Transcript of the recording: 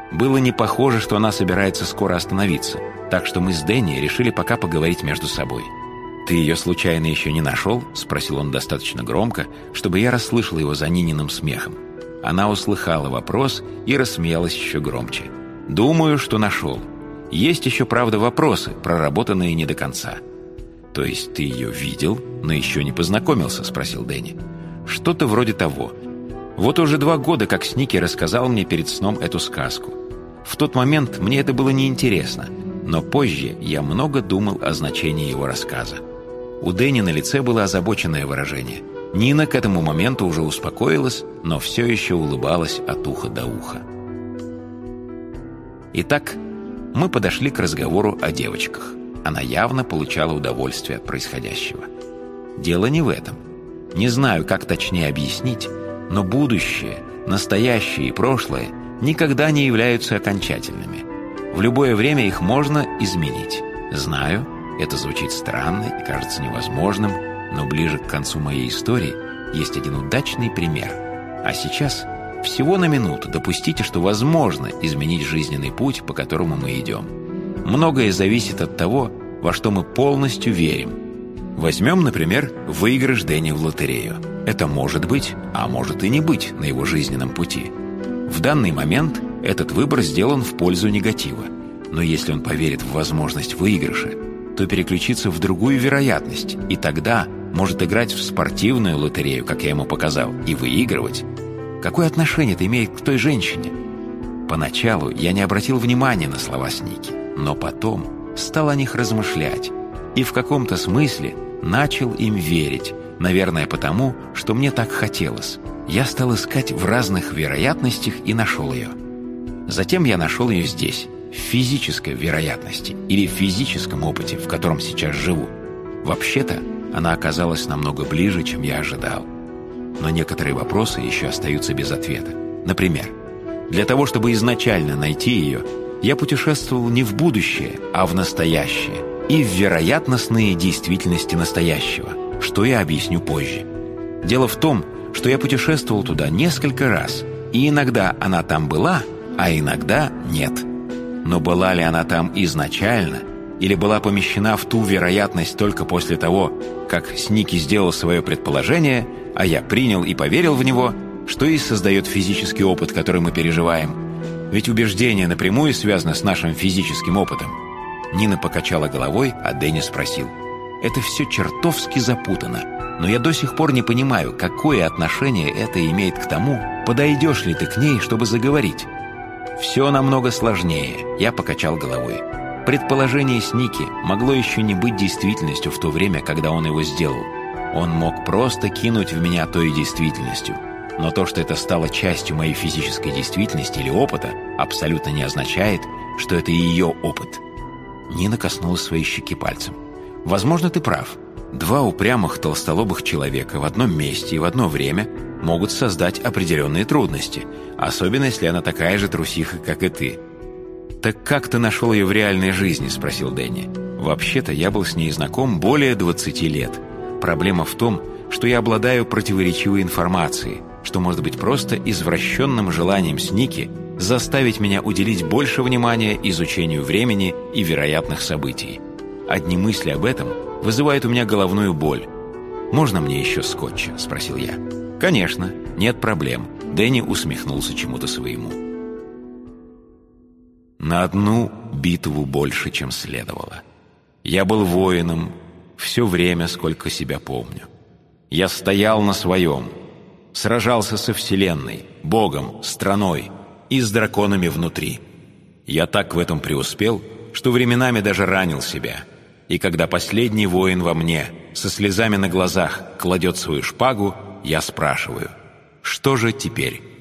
Было не похоже, что она собирается скоро остановиться, так что мы с Дэнни решили пока поговорить между собой. «Ты ее случайно еще не нашел?» — спросил он достаточно громко, чтобы я расслышал его за Нининым смехом. Она услыхала вопрос и рассмеялась еще громче. «Думаю, что нашел. Есть еще, правда, вопросы, проработанные не до конца». «То есть ты ее видел, но еще не познакомился?» — спросил Дэнни. «Что-то вроде того. Вот уже 2 года, как Сники рассказал мне перед сном эту сказку. В тот момент мне это было неинтересно, но позже я много думал о значении его рассказа». У Дэнни на лице было озабоченное выражение. Нина к этому моменту уже успокоилась, но все еще улыбалась от уха до уха. Итак, мы подошли к разговору о девочках. Она явно получала удовольствие от происходящего. Дело не в этом. Не знаю, как точнее объяснить, но будущее, настоящее и прошлое никогда не являются окончательными. В любое время их можно изменить. Знаю, это звучит странно и кажется невозможным, но ближе к концу моей истории есть один удачный пример. А сейчас, всего на минуту, допустите, что возможно изменить жизненный путь, по которому мы идем. Многое зависит от того, во что мы полностью верим. Возьмем, например, выигрыш Дэнни в лотерею. Это может быть, а может и не быть на его жизненном пути. В данный момент этот выбор сделан в пользу негатива. Но если он поверит в возможность выигрыша, то переключится в другую вероятность, и тогда может играть в спортивную лотерею, как я ему показал, и выигрывать. Какое отношение это имеет к той женщине? Поначалу я не обратил внимания на слова Сники, но потом стал о них размышлять и в каком-то смысле начал им верить, наверное, потому, что мне так хотелось. Я стал искать в разных вероятностях и нашел ее. Затем я нашел ее здесь, в физической вероятности или в физическом опыте, в котором сейчас живу. Вообще-то, она оказалась намного ближе, чем я ожидал. Но некоторые вопросы еще остаются без ответа. Например, для того, чтобы изначально найти ее, я путешествовал не в будущее, а в настоящее и в вероятностные действительности настоящего, что я объясню позже. Дело в том, что я путешествовал туда несколько раз, и иногда она там была, а иногда нет. Но была ли она там изначально, или была помещена в ту вероятность только после того, как Сники сделал свое предположение, а я принял и поверил в него, что и создает физический опыт, который мы переживаем? Ведь убеждение напрямую связано с нашим физическим опытом. Нина покачала головой, а Дэнни спросил: «Это все чертовски запутано, но я до сих пор не понимаю, какое отношение это имеет к тому, подойдешь ли ты к ней, чтобы заговорить». «Все намного сложнее», — я покачал головой. Предположение Сники могло еще не быть действительностью в то время, когда он его сделал. Он мог просто кинуть в меня той действительностью. Но то, что это стало частью моей физической действительности или опыта, абсолютно не означает, что это ее опыт. Нина коснулась своей щеки пальцем. «Возможно, ты прав. 2 упрямых толстолобых человека в одном месте и в одно время могут создать определенные трудности, особенно если она такая же трусиха, как и ты». «Так как ты нашел ее в реальной жизни?» – спросил Дэнни. «Вообще-то я был с ней знаком более 20 лет. Проблема в том, что я обладаю противоречивой информацией, что может быть просто извращенным желанием Сники заставить меня уделить больше внимания изучению времени и вероятных событий. Одни мысли об этом вызывают у меня головную боль. «Можно мне еще скотча?» – спросил я. «Конечно, нет проблем». Дэнни усмехнулся чему-то своему. На одну битву больше, чем следовало. Я был воином все время, сколько себя помню. Я стоял на своем, сражался со Вселенной, Богом, страной и с драконами внутри. Я так в этом преуспел, что временами даже ранил себя. И когда последний воин во мне со слезами на глазах кладет свою шпагу, я спрашиваю: что же теперь?